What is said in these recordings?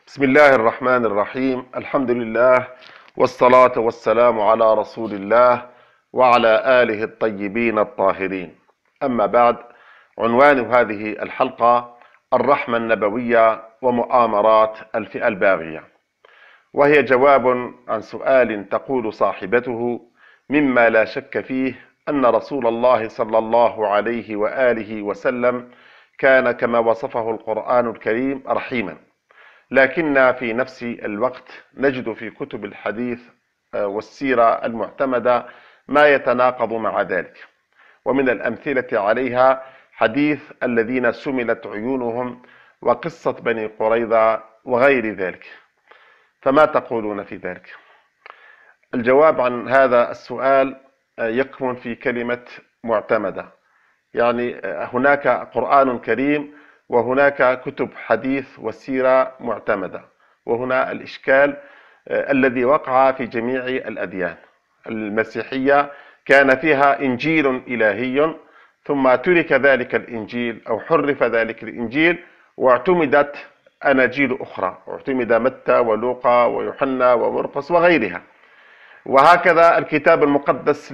بسم الله الرحمن الرحيم. الحمد لله والصلاة والسلام على رسول الله وعلى آله الطيبين الطاهرين. أما بعد، عنوان هذه الحلقة الرحمة النبوية ومؤامرات الفئة الباغية، وهي جواب عن سؤال تقول صاحبته: مما لا شك فيه أن رسول الله صلى الله عليه وآله وسلم كان كما وصفه القرآن الكريم رحيما، لكن في نفس الوقت نجد في كتب الحديث والسيرة المعتمدة ما يتناقض مع ذلك. ومن الأمثلة عليها حديث الذين سملت عيونهم وقصة بني قريظة وغير ذلك. فما تقولون في ذلك؟ الجواب عن هذا السؤال يكمن في كلمة معتمدة. يعني هناك قرآن كريم وهناك كتب حديث وسيرة معتمدة، وهنا الإشكال الذي وقع في جميع الأديان. المسيحية كان فيها إنجيل إلهي، ثم ترك ذلك الإنجيل أو حرف ذلك الإنجيل واعتمدت أناجيل أخرى، اعتمد متى ولوقا ويوحنا ومرقس وغيرها. وهكذا الكتاب المقدس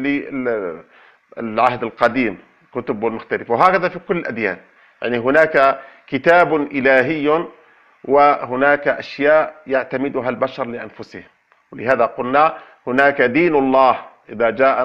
للعهد القديم كتب مختلفة، وهكذا في كل الأديان. يعني هناك كتاب إلهي وهناك أشياء يعتمدها البشر لأنفسهم. ولهذا قلنا هناك دين الله، إذا جاء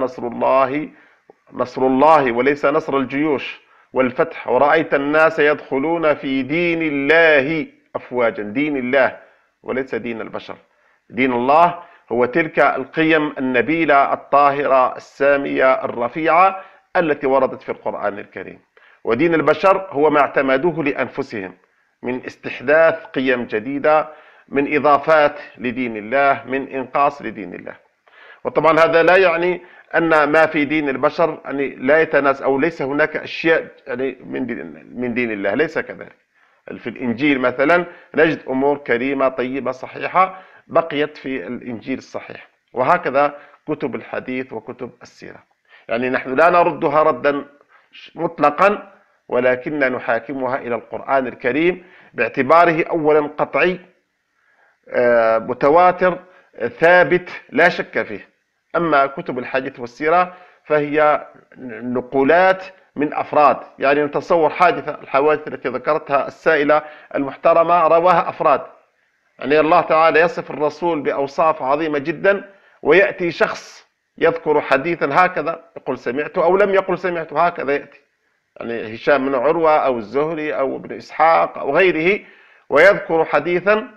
نصر الله وليس نصر الجيوش والفتح، ورأيت الناس يدخلون في دين الله أفواجا. دين الله وليس دين البشر. دين الله هو تلك القيم النبيلة الطاهرة السامية الرفيعة التي وردت في القرآن الكريم. ودين البشر هو ما اعتمدوه لأنفسهم من استحداث قيم جديدة، من إضافات لدين الله، من إنقاص لدين الله. وطبعا هذا لا يعني أن ما في دين البشر يعني لا يتناسب أو ليس هناك أشياء يعني من دين الله، ليس كذلك. في الإنجيل مثلا نجد أمور كريمة طيبة صحيحة بقيت في الإنجيل الصحيح، وهكذا كتب الحديث وكتب السيرة. يعني نحن لا نردها ردا مطلقا، ولكن نحاكمها إلى القرآن الكريم باعتباره أولا قطعي متواتر ثابت لا شك فيه. أما كتب الحديث والسيرة فهي نقولات من أفراد. يعني نتصور الحوادث التي ذكرتها السائلة المحترمة رواها أفراد. يعني الله تعالى يصف الرسول بأوصاف عظيمة جدا، ويأتي شخص يذكر حديثا هكذا يقول سمعته أو لم يقل سمعته، هكذا يأتي. يعني هشام بن عروة أو الزهري أو ابن إسحاق أو غيره، ويذكر حديثا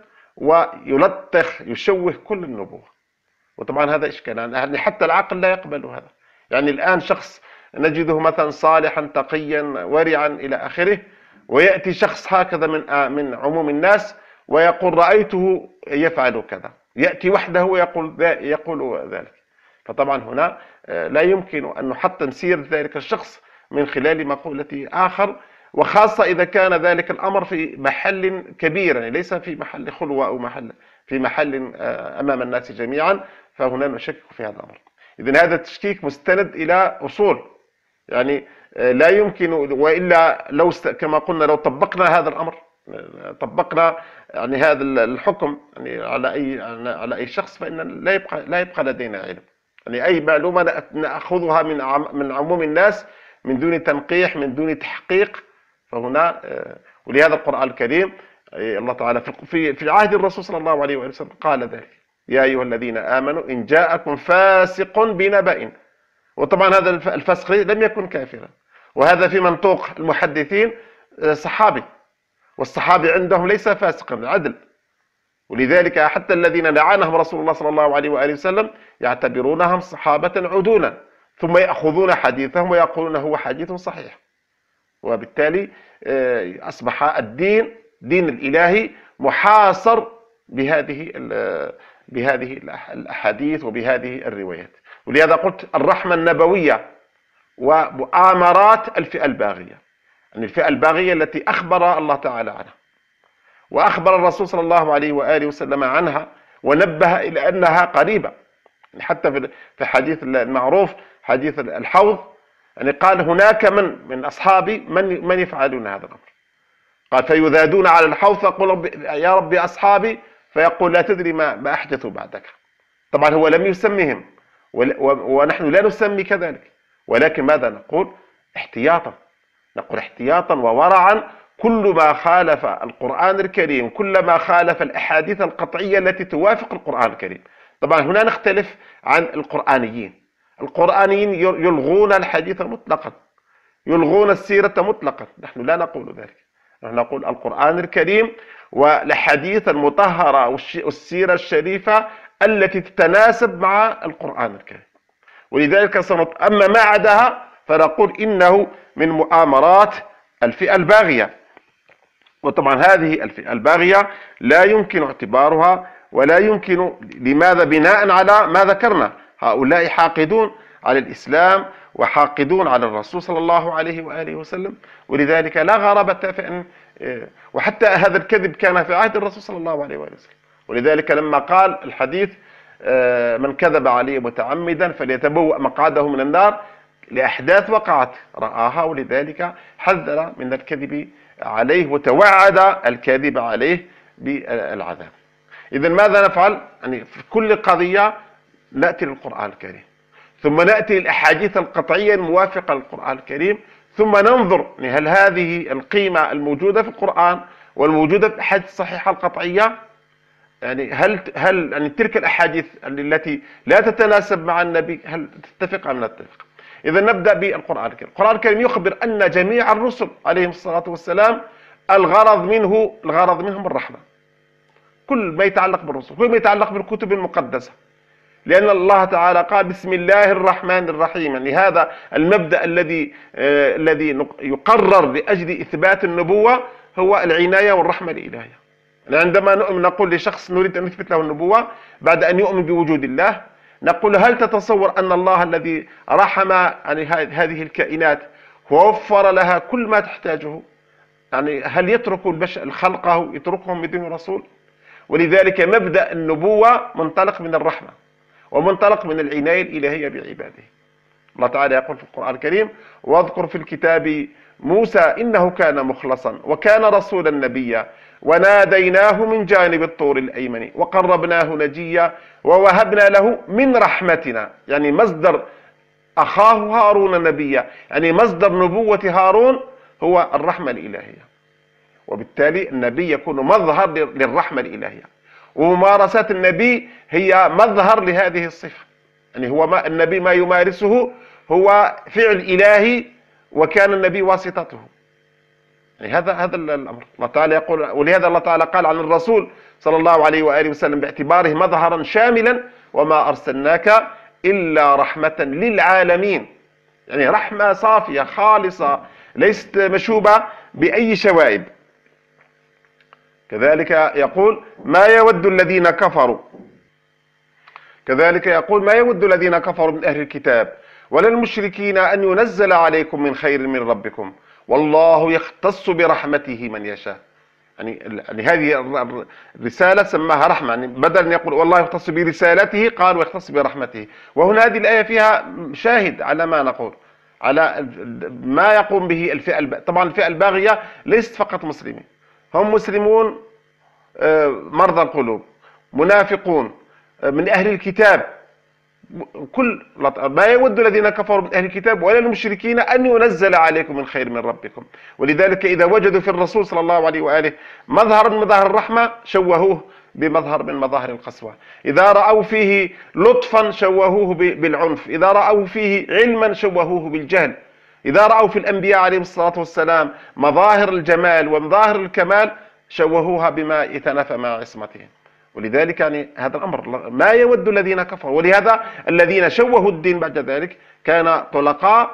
ويلطخ يشوه كل النبوة. وطبعا هذا إشكال، يعني حتى العقل لا يقبل هذا. يعني الآن شخص نجده مثلا صالحا تقيا ورعا إلى آخره، ويأتي شخص هكذا من عموم الناس ويقول رأيته يفعل كذا، يأتي وحده ويقول ذلك. فطبعا هنا لا يمكن أن نحطم سيرة ذلك الشخص من خلال مقولة آخر، وخاصة إذا كان ذلك الأمر في محل كبير، يعني ليس في محل خلوة أو في محل أمام الناس جميعا، فهنا نشكك في هذا الأمر. إذن هذا التشكيك مستند إلى أصول، يعني لا يمكن، وإلا كما قلنا لو طبقنا هذا الأمر، طبقنا يعني هذا الحكم يعني على أي شخص، فإن لا يبقى لدينا علم. يعني أي معلومة نأخذها من عموم الناس من دون تنقيح، من دون تحقيق. فهنا ولهذا القرآن الكريم الله تعالى في عهد الرسول صلى الله عليه وسلم قال ذلك: يا أيها الذين آمنوا إن جاءكم فاسق بنبأ. وطبعا هذا الفسق لم يكن كافرا، وهذا في منطوق المحدثين صحابي، والصحابي عندهم ليس فاسقا، عدل. ولذلك حتى الذين لعنهم رسول الله صلى الله عليه وآله وسلم يعتبرونهم صحابة عدولا، ثم يأخذون حديثهم ويقولون هو حديث صحيح. وبالتالي أصبح الدين الإلهي محاصر بهذه الأحاديث وبهذه الروايات. ولهذا قلت الرحمة النبوية ومؤامرات الفئة الباغية، يعني الفئة الباغية التي أخبر الله تعالى عنها، وأخبر الرسول صلى الله عليه وآله وسلم عنها، ونبه إلى أنها قريبة. حتى في حديث المعروف حديث الحوض، يعني قال هناك من أصحابي من يفعلون هذا الأمر. قال فيذادون على الحوض فيقول يا ربي أصحابي، فيقول لا تدري ما أحدثوا بعدك. طبعا هو لم يسمهم ونحن لا نسمي كذلك، ولكن ماذا نقول؟ احتياطا، نقول احتياطا وورعا كل ما خالف القرآن الكريم، كل ما خالف الأحاديث القطعية التي توافق القرآن الكريم. طبعا هنا نختلف عن القرآنيين. القرآنيين يلغون الحديث مطلقا، يلغون السيرة مطلقا، نحن لا نقول ذلك. نحن نقول القرآن الكريم والأحاديث المطهرة والسيرة الشريفة التي تتناسب مع القرآن الكريم. ولذلك أما ما عداها فنقول إنه من مؤامرات الفئة الباغية. وطبعا هذه الفئة الباغية لا يمكن اعتبارها ولا يمكن، لماذا؟ بناء على ما ذكرنا، هؤلاء حاقدون على الإسلام وحاقدون على الرسول صلى الله عليه وآله وسلم. ولذلك لا غرابة في أن، وحتى هذا الكذب كان في عهد الرسول صلى الله عليه وآله وسلم. ولذلك لما قال الحديث من كذب علي متعمدا فليتبوأ مقعده من النار، لأحداث وقعت رآها، ولذلك حذر من الكذب عليه وتوعد الكاذب عليه بالعذاب. إذن ماذا نفعل؟ يعني في كل قضية نأتي للقرآن الكريم، ثم نأتي للأحاديث القطعية الموافقة للقرآن الكريم، ثم ننظر هل هذه القيمة الموجودة في القرآن والموجودة في الأحاديث الصحيحة القطعية، يعني هل يعني تلك الأحاديث التي لا تتناسب مع النبي هل تتفق أم لا تتفق؟ إذا نبدأ بالقرآن الكريم. القرآن الكريم يخبر أن جميع الرسل عليهم الصلاة والسلام الغرض منهم الرحمة. كل ما يتعلق بالرسل، كل ما يتعلق بالكتب المقدسة، لأن الله تعالى قال بسم الله الرحمن الرحيم. يعني هذا المبدأ الذي يقرر لأجل إثبات النبوة هو العناية والرحمة الإلهية. يعني عندما نقول لشخص نريد أن نثبت له النبوة بعد أن يؤمن بوجود الله، نقول هل تتصور أن الله الذي رحم يعني هذه الكائنات ووفر لها كل ما تحتاجه، يعني هل يترك البشر خلقه يتركهم بدون رسول؟ ولذلك مبدأ النبوة منطلق من الرحمة ومنطلق من العناية الإلهية بعباده. الله تعالى يقول في القرآن الكريم واذكر في الكتاب موسى إنه كان مخلصا وكان رسولا نبيا وناديناه من جانب الطور الأيمن وقربناه نجيا ووهبنا له من رحمتنا. يعني مصدر أخاه هارون نبيا، يعني مصدر نبوة هارون هو الرحمة الإلهية، وبالتالي النبي يكون مظهر للرحمة الإلهية، وممارسات النبي هي مظهر لهذه الصفة. يعني هو النبي ما يمارسه هو فعل إلهي، وكان النبي واسطته. يعني هذا الأمر. الله تعالى يقول، ولهذا الله تعالى قال عن الرسول صلى الله عليه وآله وسلم باعتباره مظهرا شاملا وما أرسلناك إلا رحمة للعالمين. يعني رحمة صافية خالصة ليست مشوبة بأي شوائب. كذلك يقول ما يود الذين كفروا من أهل الكتاب ولا المشركين أن ينزل عليكم من خير من ربكم والله يختص برحمته من يشاء. يعني هذه الرسالة سماها رحمة، يعني بدل أن يقول والله يختص برسالته قال ويختص برحمته. وهنا هذه الآية فيها شاهد على ما نقول، على ما يقوم به الفئة طبعا الفئة الباغية ليست فقط مسلمين، هم مسلمون مرضى القلوب، منافقون، من أهل الكتاب، كل ما يود الذين كفروا من أهل الكتاب ولا المشركين أن ينزل عليكم من خير من ربكم. ولذلك إذا وجدوا في الرسول صلى الله عليه وآله مظهر من مظاهر الرحمة شوهوه بمظهر من مظاهر القسوة، إذا رأوا فيه لطفا شوهوه بالعنف، إذا رأوا فيه علما شوهوه بالجهل، إذا رأوا في الأنبياء عليهم الصلاة والسلام مظاهر الجمال ومظاهر الكمال شوهوها بما يتنافى مع عصمتهم. ولذلك يعني هذا الأمر ما يود الذين كفروا. ولهذا الذين شوهوا الدين بعد ذلك كان طلقاء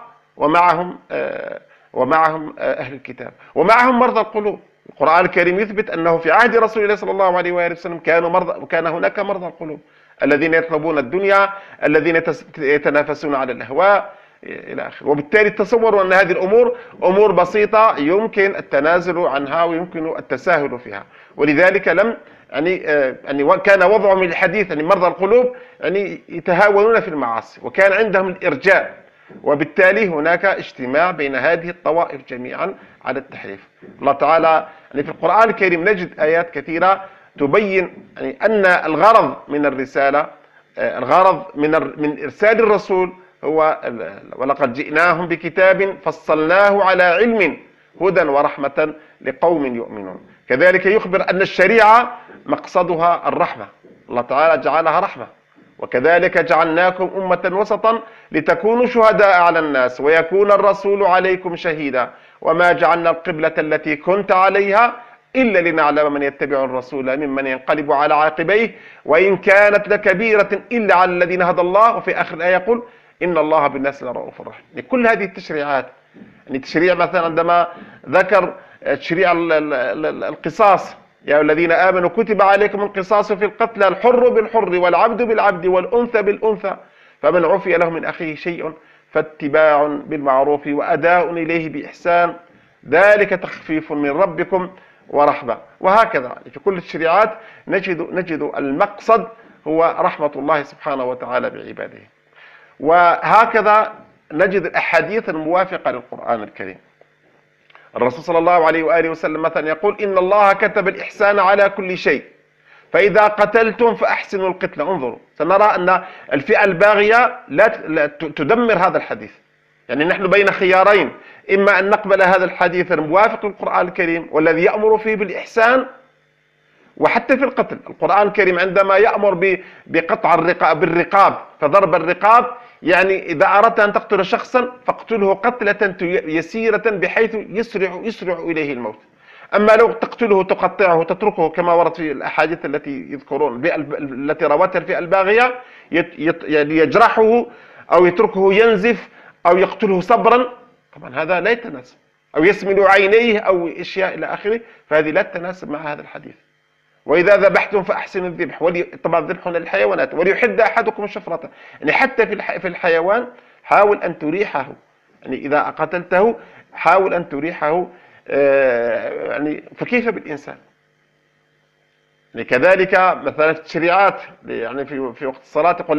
ومعهم أهل الكتاب ومعهم مرضى القلوب. القرآن الكريم يثبت أنه في عهد رسول الله صلى الله عليه وآله وسلم كان هناك مرضى القلوب الذين يطلبون الدنيا، الذين يتنافسون على الأهواء إلى آخره. وبالتالي تصوروا أن هذه الأمور أمور بسيطة يمكن التنازل عنها ويمكن التساهل فيها. ولذلك لم يعني كان وضعهم الحديث، يعني مرضى القلوب يعني يتهاونون في المعاصي، وكان عندهم الإرجاء وبالتالي هناك اجتماع بين هذه الطوائف جميعا على التحريف. الله تعالى يعني في القرآن الكريم نجد آيات كثيرة تبين يعني أن الغرض من الرسالة، الغرض من إرسال الرسول هو ولقد جئناهم بكتاب فصلناه على علم هدى ورحمة لقوم يؤمنون. كذلك يخبر أن الشريعة مقصدها الرحمة، الله تعالى جعلها رحمة. وكذلك جعلناكم أمة وسطا لتكونوا شهداء على الناس ويكون الرسول عليكم شهيدا وما جعلنا القبلة التي كنت عليها إلا لنعلم من يتبع الرسول ممن ينقلب على عاقبيه وإن كانت لكبيرة إلا على الذين هدى الله. وفي آخر الآية يقول إن الله بالناس لرؤوف رحيم. لكل هذه التشريعات، يعني تشريع مثلا عندما ذكر تشريع القصاص، يا الذين آمنوا كتب عليكم القصاص في القتلى الحر بالحر والعبد بالعبد والأنثى بالأنثى فمن عفي له من أخيه شيء فاتباع بالمعروف وأداء إليه بإحسان ذلك تخفيف من ربكم ورحمة. وهكذا في كل الشريعات نجد المقصد هو رحمة الله سبحانه وتعالى بعباده. وهكذا نجد الأحاديث الموافقة للقرآن الكريم. الرسول صلى الله عليه وآله وسلم مثلا يقول إن الله كتب الإحسان على كل شيء فإذا قتلتم فأحسنوا القتل. انظروا، سنرى أن الفئة الباغية لا تدمر هذا الحديث. يعني نحن بين خيارين، إما أن نقبل هذا الحديث الموافق للقرآن الكريم والذي يأمر فيه بالإحسان. وحتى في القتل القرآن الكريم عندما يأمر بقطع بالرقاب فضرب الرقاب، يعني إذا أردت أن تقتل شخصا فاقتله قتلة يسيرة بحيث يسرع إليه الموت. أما لو تقتله تقطعه تتركه كما ورد في الأحاديث التي يذكرون التي روتها الفئة الباغية، يعني يجرحه أو يتركه ينزف أو يقتله صبرا، طبعا هذا لا يتناسب، أو يسمل عينيه أو أشياء إلى آخره، فهذه لا تتناسب مع هذا الحديث. وإذا ذبحتم فأحسنوا الذبح، طبعا ذبح للحيوانات، وليحد أحدكم الشفرة. يعني حتى في الحيوان حاول أن تريحه، يعني إذا قتلته حاول أن تريحه، يعني فكيف بالإنسان؟ يعني كذلك مثلا في التشريعات، يعني في وقت الصلاة يقول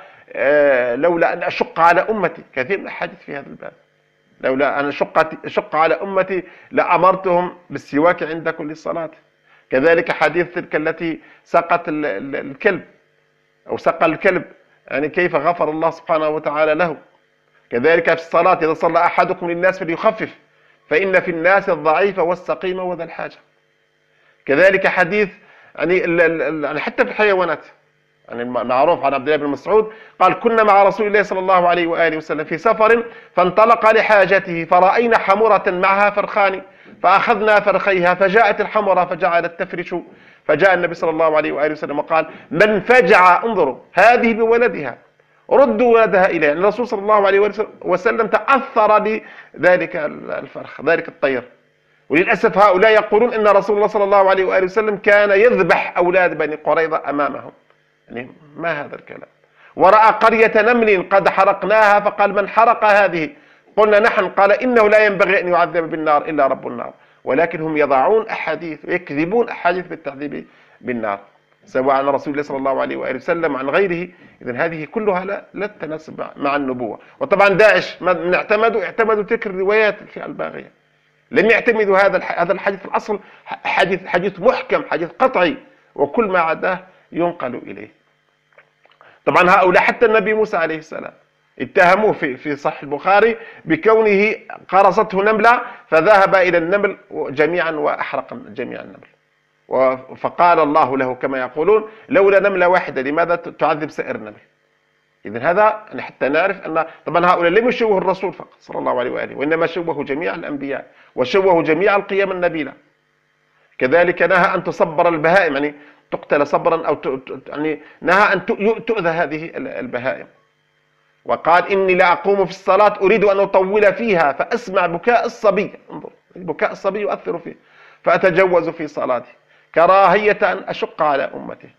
لولا أن أشق على أمتي، كثير من الأحاديث في هذا الباب، لولا أن أشق على أمتي لأمرتهم بالسواك عند كل صلاة. كذلك حديث تلك التي سقت الكلب أو سقى الكلب، يعني كيف غفر الله سبحانه وتعالى له. كذلك في الصلاة إذا صلى أحدكم للناس فليخفف فإن في الناس الضعيف والسقيم وذا الحاجة. كذلك حديث يعني حتى في الحيوانات، يعني معروف عن عبد الله بن مسعود قال كنا مع رسول الله صلى الله عليه وآله وسلم في سفر فانطلق لحاجته فرأينا حمرة معها فرخان فأخذنا فرخيها فجاءت الحمرة فجعلت تفرش، فجاء النبي صلى الله عليه وآله وسلم وقال من فجع، انظروا هذه بولدها ردوا ولدها إليه. يعني الرسول صلى الله عليه وسلم تأثر بذلك الفرخ ذلك الطير. وللأسف هؤلاء يقولون إن رسول الله صلى الله عليه وآله وسلم كان يذبح أولاد بني قريظة أمامهم. يعني ما هذا الكلام؟ ورأى قرية نمل قد حرقناها فقال من حرق هذه؟ قلنا نحن، قال إنه لا ينبغي أن يعذب بالنار إلا رب النار. ولكن هم يضعون أحاديث ويكذبون أحاديث بالتعذيب بالنار سواء عن رسول الله صلى الله عليه وآله وسلم عن غيره. إذن هذه كلها لا تتناسب مع النبوة. وطبعا داعش من اعتمدوا تلك الروايات في الباغية، لم يعتمدوا هذا الحديث في الأصل حديث محكم، حديث قطعي، وكل ما عداه ينقل إليه. طبعا هؤلاء حتى النبي موسى عليه السلام اتهموه في صحيح البخاري بكونه قرصته نملة فذهب إلى النمل جميعا وأحرق جميع النمل، فقال الله له كما يقولون لولا نملة واحدة لماذا تعذب سائر النمل؟ إذن هذا حتى نعرف أن طبعا هؤلاء لم يشوهوا الرسول فقط صلى الله عليه وآله، وإنما شوهوا جميع الأنبياء وشوهوا جميع القيم النبيلة. كذلك نهى أن تصبر البهائم، يعني تقتل صبرا أو يعني نهى أن تؤذى هذه البهائم. وقال إني لا أقوم في الصلاة أريد أن أطول فيها فأسمع بكاء الصبي، انظر بكاء الصبي يؤثر فيه، فأتجوز في صلاتي كراهية أن أشق على أمتي.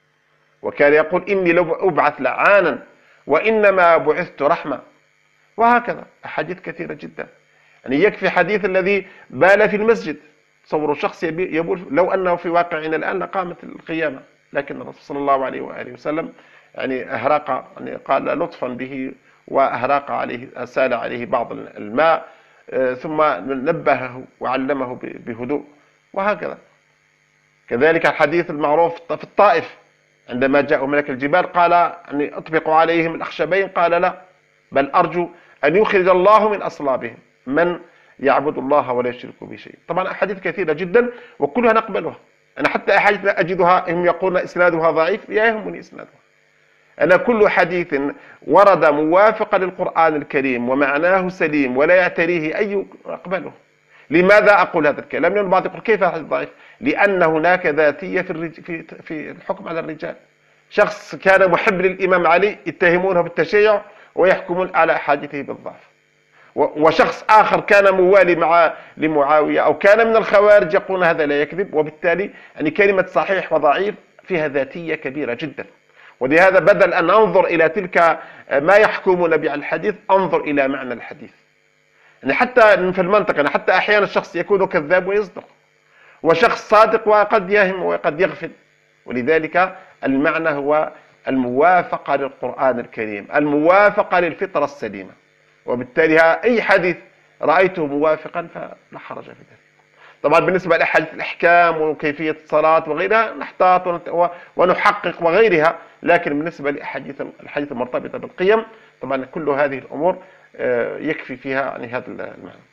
وكان يقول إني لو أبعث لعانا وإنما بعثت رحمة. وهكذا أحاديث كثيرة جدا. يعني يكفي حديث الذي بال في المسجد، تصوروا شخص يبول، لو أنه في واقعنا الآن لقامت القيامة، لكن الرسول صلى الله عليه وآله وسلم يعني أهرق، يعني قال لطفا به وأهراق عليه، سال عليه بعض الماء، ثم نبهه وعلمه بهدوء، وهكذا. كذلك الحديث المعروف في الطائف عندما جاء ملك الجبال قال يعني اطبقوا عليهم الأخشبين، قال لا، بل أرجو أن يخرج الله من أصلابهم من يعبد الله ولا يشرك به شيء. طبعا أحاديث كثيرة جدا وكلها نقبلها. أنا حتى أحاديث أجدها هم يقولون إسنادها ضعيف، لا يهمني إسنادها. أنا كل حديث ورد موافقا للقرآن الكريم ومعناه سليم ولا يعتريه أي أقبله. لماذا أقول هذا الكلام؟ لأن البعض يقول كيف الحديث ضعيف؟ لأن هناك ذاتية في الحكم على الرجال. شخص كان محب للإمام علي يتهمونه بالتشيع ويحكمون على أحاديثه بالضعف، وشخص آخر كان موالي لمعاوية أو كان من الخوارج يقولون هذا لا يكذب. وبالتالي يعني كلمة صحيح وضعيف فيها ذاتية كبيرة جدا. ولهذا بدل أن أنظر إلى تلك ما يحكمون به الحديث أنظر إلى معنى الحديث. يعني حتى في المنطق يعني حتى أحيانا الشخص يكون كذاب ويصدق، وشخص صادق وقد يهم وقد يغفل. ولذلك المعنى هو الموافقة للقرآن الكريم، الموافقة للفطرة السليمة. وبالتالي أي حديث رأيته موافقا فلا حرج في ذلك. طبعا بالنسبة لأحاديث الأحكام وكيفية الصلاة وغيرها نحتاط ونحقق وغيرها، لكن بالنسبة الأحاديث المرتبطة بالقيم طبعا كل هذه الأمور يكفي فيها يعني هذا المعنى.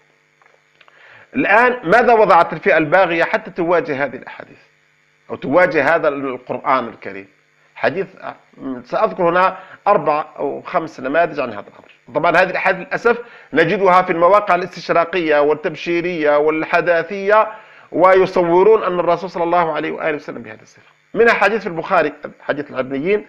الآن ماذا وضعت الفئة الباغية حتى تواجه هذه الأحاديث أو تواجه هذا القرآن الكريم؟ حديث سأذكر هنا 4 أو 5 نماذج عن هذا الأمر. طبعا هذه الأحاديث للأسف نجدها في المواقع الاستشراقية والتبشيرية والحداثية، ويصورون أن الرسول صلى الله عليه وآله وسلم بهذه الصفة. منها حديث في البخاري حديث العدنيين،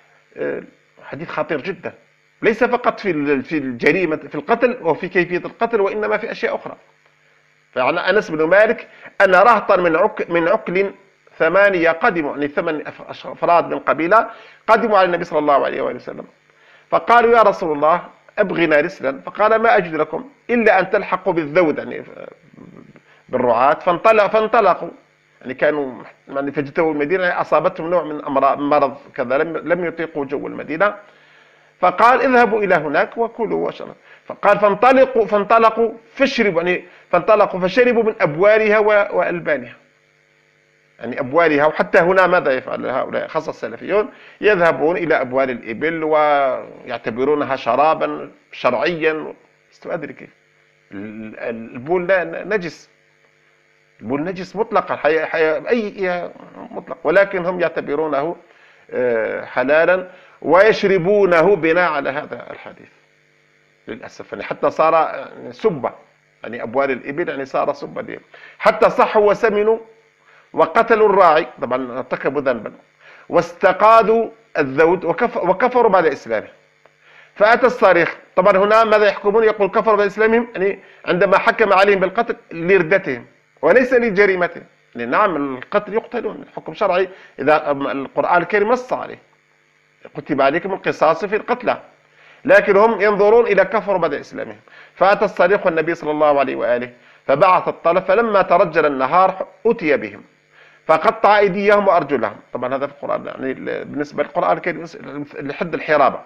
حديث خطير جدا، ليس فقط في الجريمة في القتل وفي كيفية القتل، وإنما في أشياء أخرى. فعن أنس بن مالك أن رهطا من عكل 8 قدموا، يعني 8 أفراد من قبيلة قدموا على النبي صلى الله عليه وآله وسلم، فقالوا يا رسول الله أبغنا رسلا، فقال ما أجد لكم إلا أن تلحقوا بالذود يعني بالرعاة. فانطلقوا يعني كانوا يعني فاجتووا المدينة، أصابتهم نوع من مرض كذا لم يطيقوا جو المدينة، فقال اذهبوا إلى هناك وكلوا واشربوا. فقال فانطلقوا فشربوا، يعني فانطلقوا فشربوا من أبوالها وألبانها، يعني أبوالها. وحتى هنا ماذا يفعل هؤلاء خاصة السلفيون؟ يذهبون إلى أبوال الإبل ويعتبرونها شرابا شرعيا. لست أدري كيف. البول نجس، البول نجس مطلقا، أي مطلق، ولكن هم يعتبرونه حلالا ويشربونه بناء على هذا الحديث للأسف. يعني حتى صار سبة، يعني أبوال الإبل يعني صار سبة، حتى صحوا وسمنوا وقتلوا الراعي، طبعا ارتكبوا ذنبا، واستقادوا الذود وكفروا بعد إسلامهم. فأتى الصريخ، طبعا هنا ماذا يحكمون؟ يقول كفروا بعد إسلامهم يعني عندما حكم عليهم بالقتل لردتهم وليس لجريمتهم. يعني نعم القتل يقتلون حكم شرعي، إذا القرآن الكريم نص عليه كتب عليكم القصاص في القتلى، لكن هم ينظرون إلى كفروا بعد إسلامهم. فأتى الصريخ والنبي صلى الله عليه وآله فبعث الطلب، فلما ترجل النهار أتي بهم فقطع أيديهم وأرجلهم. طبعا هذا في القرآن يعني بالنسبة للقرآن الكريم لحد الحرابة.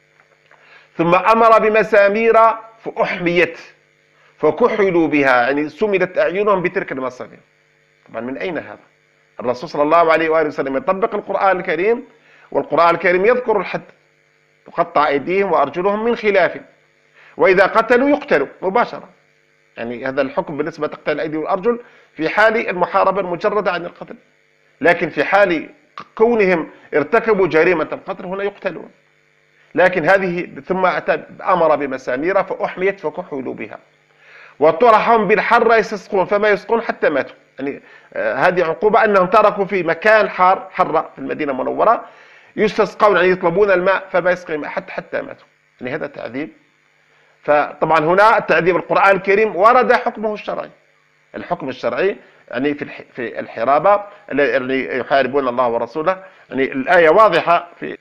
ثم أمر بمسامير فأحميت فكحلوا بها، يعني سمدت أعينهم بتلك المسامير. طبعا من أين هذا؟ الرسول صلى الله عليه وآله وسلم يطبق القرآن الكريم، والقرآن الكريم يذكر الحد، تقطع أيديهم وأرجلهم من خلاف، وإذا قتلوا يقتلوا مباشرة. يعني هذا الحكم بالنسبة تقتل الأيدي والأرجل في حال المحاربة المجردة عن القتل، لكن في حال كونهم ارتكبوا جريمة القتل هنا يقتلون. لكن هذه ثم أمر بمسامير فأحميت فكحلوا بها، وطرحهم بالحر يستسقون فما يسقون حتى ماتوا. يعني هذه عقوبة أنهم تركوا في مكان حار حرة في المدينة المنورة يستسقون، يعني يطلبون الماء فما يسقي الماء حتى ماتوا. يعني هذا تعذيب. فطبعا هنا التعذيب القرآن الكريم ورد حكمه الشرعي، الحكم الشرعي يعني في الحرابة اللي يحاربون الله ورسوله. يعني الآية واضحة في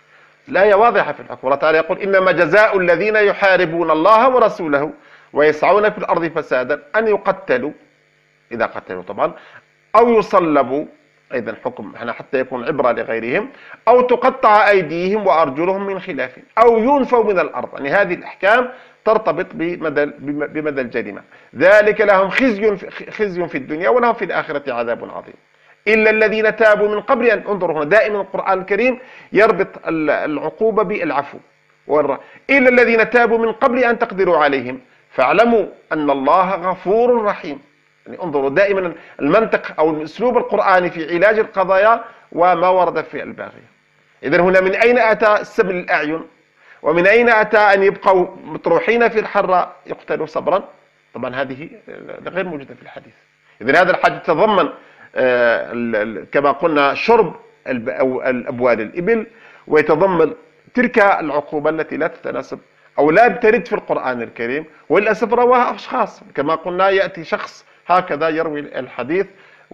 الحكم. الله تعالى يقول إنما جزاء الذين يحاربون الله ورسوله ويسعون في الأرض فسادا أن يقتلوا، إذا قتلوا طبعا، أو يصلبوا أيضا حكم هنا حتى يكون عبرة لغيرهم، أو تقطع أيديهم وأرجلهم من خلاف، أو ينفوا من الأرض. يعني هذه الأحكام ترتبط بمدى الجريمة. ذلك لهم خزي في الدنيا ولهم في الآخرة عذاب عظيم. إلا الذين تابوا من قبل أن، انظروا هنا دائما القرآن الكريم يربط العقوبة بالعفو. إلا الذين تابوا من قبل أن تقدروا عليهم فاعلموا أن الله غفور رحيم. يعني انظروا دائما المنطق أو الأسلوب القرآني في علاج القضايا وما ورد في الباغية. إذن هنا من أين أتى السبل الأعين؟ ومن أين أتى أن يبقوا مطروحين في الحراء يقتلوا صبرا؟ طبعا هذه غير موجودة في الحديث. إذن هذا الحديث يتضمن كما قلنا شرب الأبوال الإبل، ويتضمن تلك العقوبة التي لا تتناسب أو لا ترد في القرآن الكريم، وللأسف رواها أشخاص. كما قلنا يأتي شخص هكذا يروي الحديث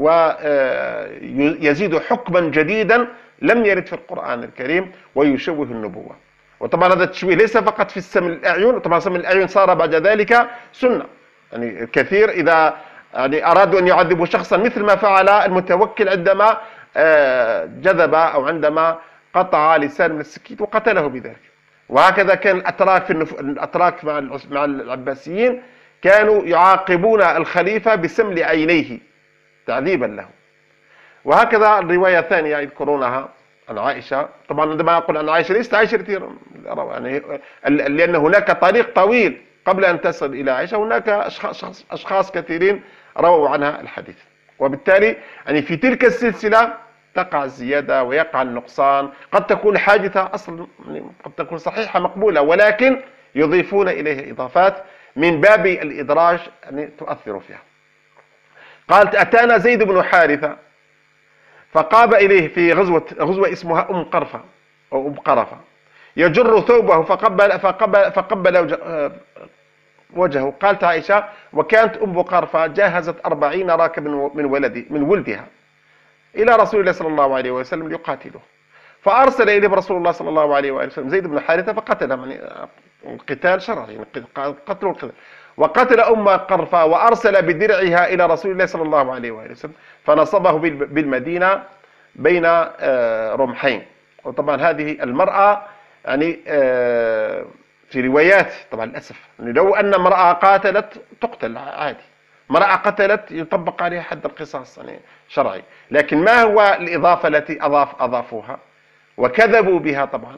ويزيد حكما جديدا لم يرد في القرآن الكريم ويشوه النبوة. وطبعا هذا التشويه ليس فقط في السم الأعين، طبعا سم الأعين صار بعد ذلك سنة. يعني كثير إذا يعني أرادوا أن يعذبوا شخصا مثل ما فعل المتوكل عندما جذب أو عندما قطع لسان من السكين وقتله بذلك. وهكذا كان الأتراك مع العباسيين كانوا يعاقبون الخليفة بسمل عينيه تعذيبا له. وهكذا الرواية الثانية يذكرونها عن عائشة. طبعا عندما أقول عن عائشة ليست عائشة يعني لأن هناك طريق طويل قبل أن تصل إلى عائشة، هناك أشخاص كثيرين رووا عنها الحديث، وبالتالي يعني في تلك السلسلة تقع الزيادة ويقع النقصان. قد تكون حادثة أصلا يعني قد تكون صحيحة مقبولة، ولكن يضيفون إليها إضافات من باب الإدراج يعني تؤثر فيها. قالت أتانا زيد بن حارثة فقاب إليه في غزوة اسمها أم قرفة أو أم قرفة يجر ثوبه فقبل وجهه. قالت عائشة وكانت أم قرفة جهزت 40 راكبا من ولدها إلى رسول الله صلى الله عليه وسلم ليقاتله، فأرسل إليه رسول الله صلى الله عليه وسلم زيد بن حارثة فقتله. يعني القتال شرعي، يعني قتل القتل. وقتل أم قرفة وأرسل بدرعها إلى رسول الله صلى الله عليه وسلم فنصبه بالمدينة بين رمحين. وطبعا هذه المرأة يعني في روايات طبعا للأسف يعني لو أن امرأة قاتلت تقتل عادي، امرأة قتلت يطبق عليها حد القصاص يعني شرعي. لكن ما هو الإضافة التي أضافوها وكذبوا بها طبعا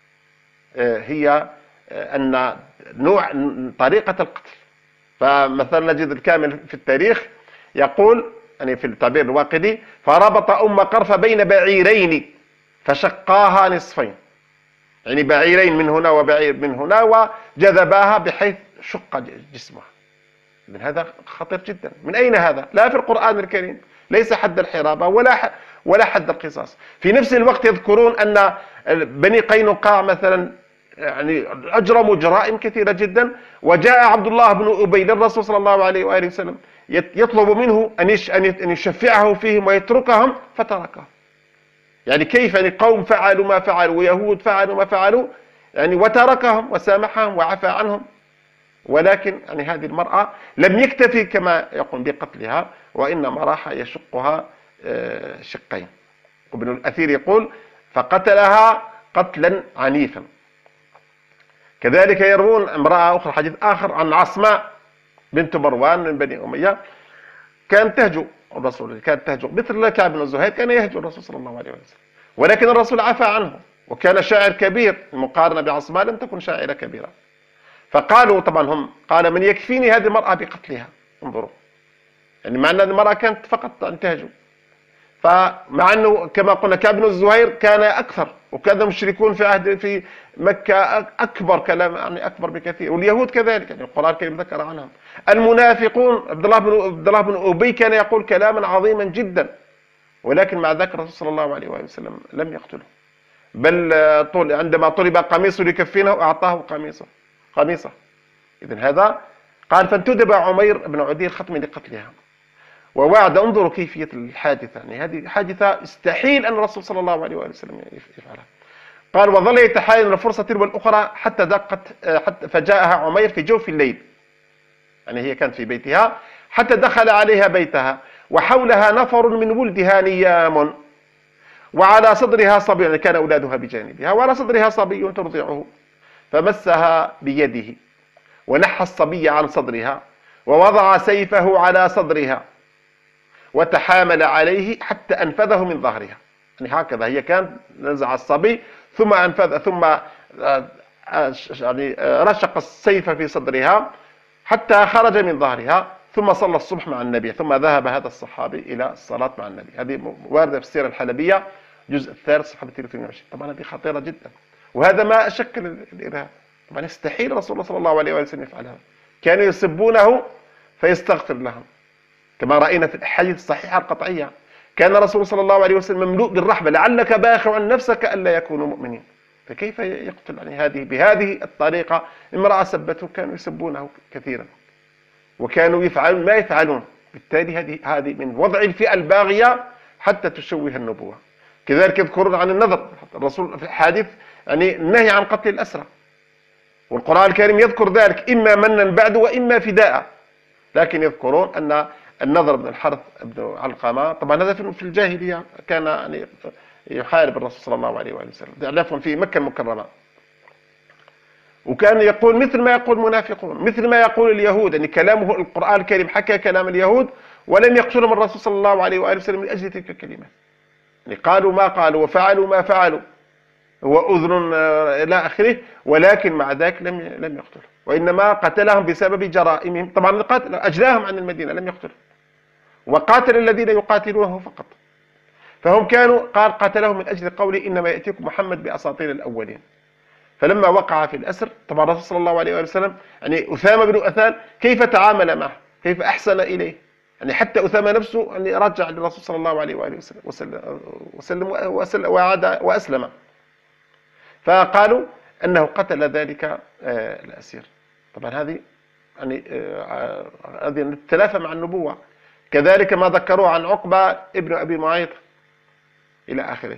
هي أن طريقة القتل. فمثلا نجد الكامل في التاريخ يقول يعني في التعبير الواقدي فربط أم قرفة بين بعيرين فشقاها نصفين، يعني بعيرين من هنا وبعير من هنا وجذباها بحيث شق جسمها. من هذا خطير جدا. من أين هذا؟ لا في القرآن الكريم، ليس حد الحرابة ولا حد القصاص. في نفس الوقت يذكرون أن بني قينقاع مثلا يعني أجرموا جرائم كثيرة جدا، وجاء عبد الله بن أبي للرسول صلى الله عليه وآله وسلم يطلب منه أن يشفعه فيهم ويتركهم فتركهم. يعني كيف يعني قوم فعلوا ما فعلوا ويهود فعلوا ما فعلوا يعني وتركهم وسامحهم وعفى عنهم. ولكن يعني هذه المرأة لم يكتفي كما يقول بقتلها، وإنما راح يشقها شقين. وابن الأثير يقول فقتلها قتلا عنيفا. كذلك يروون امرأة أخرى حديث آخر عن عصماء بنت مروان من بني أمية كانت تهجو الرسول، كانت تهجو مثل كعب بن زهير كان يهجو الرسول صلى الله عليه وسلم، ولكن الرسول عفى عنه وكان شاعر كبير مقارنة بعصماء لم تكن شاعرة كبيرة. فقالوا طبعا هم قال من يكفيني هذه المرأة بقتلها. انظروا يعني مع أن المرأة كانت فقط أن تهجو، فمع أنه كما قلنا كعب بن الزهير كان أكثر، وكان المشركون في مكة أكبر كلام يعني أكبر بكثير، واليهود كذلك يعني القرآن الكريم ذكر عنهم. المنافقون عبد الله بن أبي كان يقول كلاما عظيما جدا، ولكن مع ذلك الرسول صلى الله عليه وسلم لم يقتله، بل عندما طلب قميصه ليكفنه أعطاه قميصه. إذن هذا قال فانتدب عمير بن عدي الختم لقتلها ووعد. انظروا كيفية الحادثة، يعني هذه حادثة استحيل أن الرسول صلى الله عليه وسلم يفعلها. قال وظل يتحايل الفرصة تلو الأخرى حتى فجاءها عمير في جوف الليل، يعني هي كانت في بيتها، حتى دخل عليها بيتها وحولها نفر من ولدها نيام، وعلى صدرها صبي، يعني كان أولادها بجانبها، وعلى صدرها صبي ترضعه، فمسها بيده ونحى الصبي عن صدرها ووضع سيفه على صدرها وتحامل عليه حتى أنفذه من ظهرها. يعني هكذا هي كانت نزع الصبي ثم أنفذ، ثم يعني رشق السيف في صدرها حتى خرج من ظهرها، ثم صلى الصبح مع النبي، ثم ذهب هذا الصحابي إلى الصلاة مع النبي. هذه واردة في السيرة الحلبية الجزء الثالث صفحة 222. طبعا هذه خطيرة جدا، وهذا ما أشكل الإرهاب. طبعا يستحيل رسول الله صلى الله عليه وسلم يفعل هذا. كانوا يسبونه فيستغفر لهم، كما رأينا في الأحاديث الصحيحة القطعية. كان الرسول صلى الله عليه وسلم مملوء بالرحمة، لعلك باخع نفسك ألا يكونوا مؤمنين. فكيف يقتل يعني بهذه الطريقة امرأة سبته؟ كانوا يسبونه كثيرا وكانوا يفعلون ما يفعلون. بالتالي هذه من وضع الفئة الباغية حتى تشوه النبوة. كذلك يذكرون عن النذر، الرسول في الحديث يعني النهي عن قتل الأسرى، والقرآن الكريم يذكر ذلك إما منا بعد وإما فداء. لكن يذكرون أن النذر بن الحارث بن علقمة، طبعا هذا في الجاهلية كان يعني يحارب الرسول صلى الله عليه وسلم، عفوا في مكة المكرمة، وكان يقول مثل ما يقول المنافقون، مثل ما يقول اليهود، يعني كلامه القرآن الكريم حكى كلام اليهود ولم يقتلهم الرسول صلى الله عليه وسلم من أجل تلك الكلمات. يعني قالوا ما قالوا وفعلوا ما فعلوا وأذن إلى آخره، ولكن مع ذلك لم يقتلهم، وإنما قتلهم بسبب جرائمهم. طبعا أجلاهم عن المدينة، لم يقتلهم، وقاتل الذين يقاتلونه فقط. فهم كانوا قال قاتلهم من أجل قوله إنما يأتيكم محمد بأساطير الأولين. فلما وقع في الأسر، طبعا الرسول صلى الله عليه وسلم يعني أسامة بن أثان كيف تعامل معه، كيف أحسن إليه، يعني حتى أسامة نفسه يعني رجع للرسول صلى الله عليه وسلم وعاد وأسلم. فقالوا أنه قتل ذلك الأسير. طبعا هذه يعني هذه تتلافى مع النبوة. كذلك ما ذكروه عن عقبة ابن أبي معيط إلى آخره.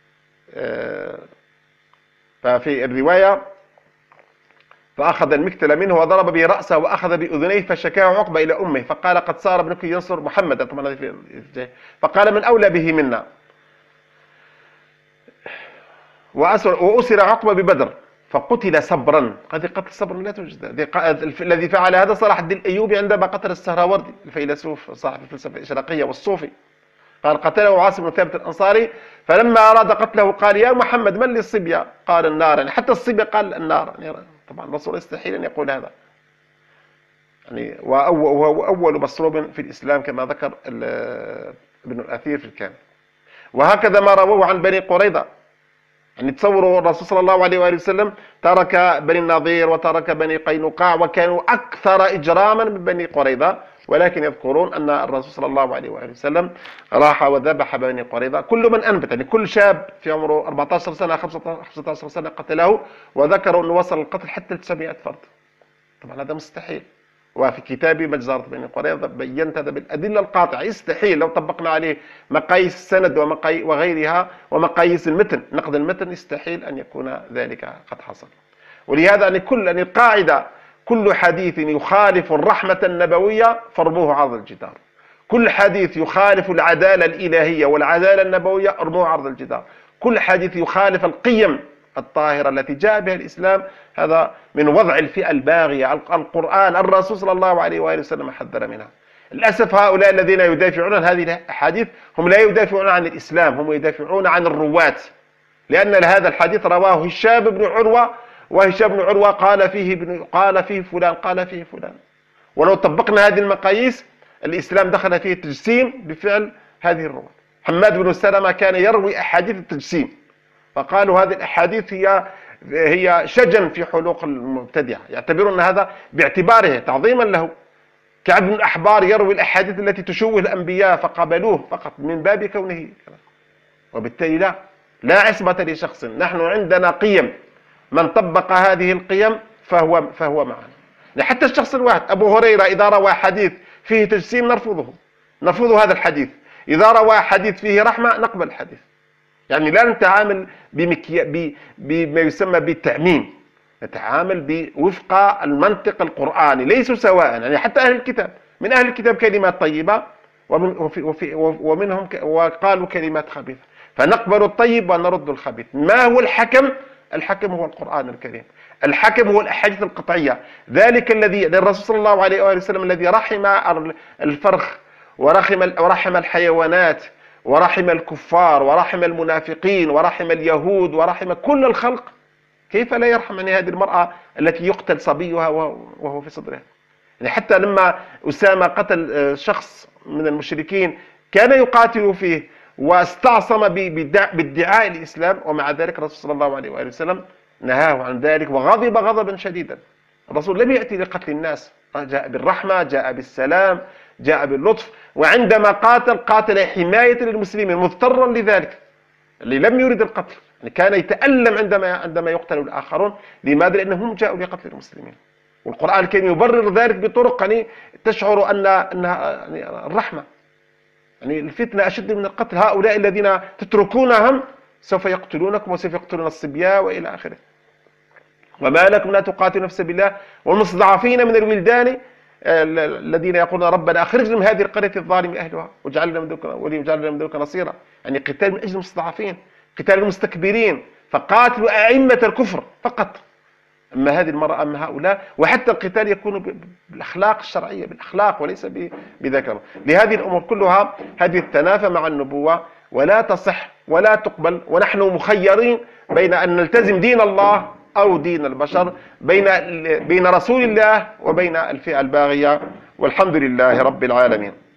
ففي الرواية فأخذ المكتل منه وضرب به رأسه وأخذ بأذنيه فشكاه عقبة إلى أمه فقال قد صار ابنك ينصر محمدا. طبعا فقال من أولى به منا. وأسر عقبة ببدر فقتل صبرا. هذه قتل صبر لا توجد. الذي فعل هذا صلاح الدين الأيوبي عندما قتل السهراوردي الفيلسوف صاحب الفلسفة الإشراقية والصوفي، قال قتله عاصم بن ثابت الأنصاري، فلما أراد قتله قال يا محمد من للصبية؟ قال النار. يعني حتى الصبية قال النار. يعني طبعا الرسول يستحيل أن يقول هذا. يعني وهو أول مصلوب في الإسلام كما ذكر ابن الأثير في الكامل. وهكذا ما رووه عن بني قريظة. يعني تصوروا الرسول صلى الله عليه وآله وسلم ترك بني النضير وترك بني قينقاع وكانوا أكثر إجراما من بني قريظة، ولكن يذكرون أن الرسول صلى الله عليه وآله وسلم راح وذبح بني قريظة كل من أنبت. يعني كل شاب في عمره 14 سنة 15 سنة قتله، وذكروا أنه وصل القتل حتى 900 فرد. طبعا هذا مستحيل. وفي كتابي مجزرة بني قريظة بينت هذا بالأدلة القاطعة. يستحيل لو طبقنا عليه مقاييس السند وغيرها ومقاييس المتن نقد المتن، يستحيل أن يكون ذلك قد حصل. ولهذا أن القاعدة كل حديث يخالف الرحمة النبوية فارموه عرض الجدار. كل حديث يخالف العدالة الإلهية والعدالة النبوية ارموه عرض الجدار. كل حديث يخالف القيم الطاهرة التي جاء بها الإسلام هذا من وضع الفئة الباغية. القرآن الرسول صلى الله عليه وآله وسلم حذر منها. للأسف هؤلاء الذين يدافعون عن هذه الأحاديث هم لا يدافعون عن الإسلام، هم يدافعون عن الرواة. لأن هذا الحديث رواه هشام بن عروة، وهشام بن عروة قال فيه فلان. ولو طبقنا هذه المقاييس الإسلام دخل فيه التجسيم بفعل هذه الرواة. حماد بن سلمة كان يروي أحاديث التجسيم، فقالوا هذه الأحاديث هي شجن في حلوق المبتدعة، يعتبرون هذا باعتباره تعظيما له. كعب بن الأحبار يروي الأحاديث التي تشوه الأنبياء فقبلوه فقط من باب كونه. وبالتالي لا عصمة لشخص. نحن عندنا قيم، من طبق هذه القيم فهو معنا. حتى الشخص الواحد أبو هريرة إذا روى حديث فيه تجسيم نرفض هذا الحديث. إذا روى حديث فيه رحمة نقبل الحديث. يعني لا نتعامل بما يسمى بالتعميم، نتعامل بوفق المنطق القرآني، ليسوا سواء. يعني حتى أهل الكتاب، من أهل الكتاب كلمات طيبة ومنهم وقالوا كلمات خبيثة، فنقبل الطيب ونرد الخبيث. ما هو الحكم؟ الحكم هو القرآن الكريم، الحكم هو الأحاديث القطعية. ذلك الذي الرسول صلى الله عليه وآله وسلم الذي رحم الفرخ ورحم الحيوانات ورحم الكفار ورحم المنافقين ورحم اليهود ورحم كل الخلق، كيف لا يرحم هذه المرأة التي يقتل صبيها وهو في صدرها؟ يعني حتى لما أسامة قتل شخص من المشركين كان يقاتل فيه واستعصم بادعاء الإسلام، ومع ذلك الرسول صلى الله عليه وآله وسلم نهاه عن ذلك وغضب غضبا شديدا. الرسول لم يأتي لقتل الناس، جاء بالرحمة، جاء بالسلام، جاء باللطف، وعندما قاتل حماية للمسلمين مضطرا لذلك، اللي لم يرد القتل، يعني كان يتألم عندما يقتل الآخرون. لماذا؟ لأنهم جاءوا لقتل المسلمين. والقرآن الكريم يبرر ذلك بطرق يعني تشعر أنها يعني الرحمة، يعني الفتنة أشد من القتل، هؤلاء الذين تتركونهم سوف يقتلونكم وسوف يقتلون الصبيان وإلى آخره. وما لكم لا تقاتلون في سبيل الله والمستضعفين من الولدان الذين يقولون ربنا أخرجنا من هذه القرية الظالم أهلها واجعلنا من دونك نصيرا. يعني قتال من أجل المستضعفين، قتال المستكبرين، فقاتلوا أئمة الكفر فقط. أما هذه المرأة، أما هؤلاء، وحتى القتال يكون بالأخلاق الشرعية، بالأخلاق وليس بذكر. لهذه الأمور كلها هذه تتنافى مع النبوة ولا تصح ولا تقبل، ونحن مخيرين بين أن نلتزم دين الله أو دين البشر، بين رسول الله وبين الفئة الباغية، والحمد لله رب العالمين.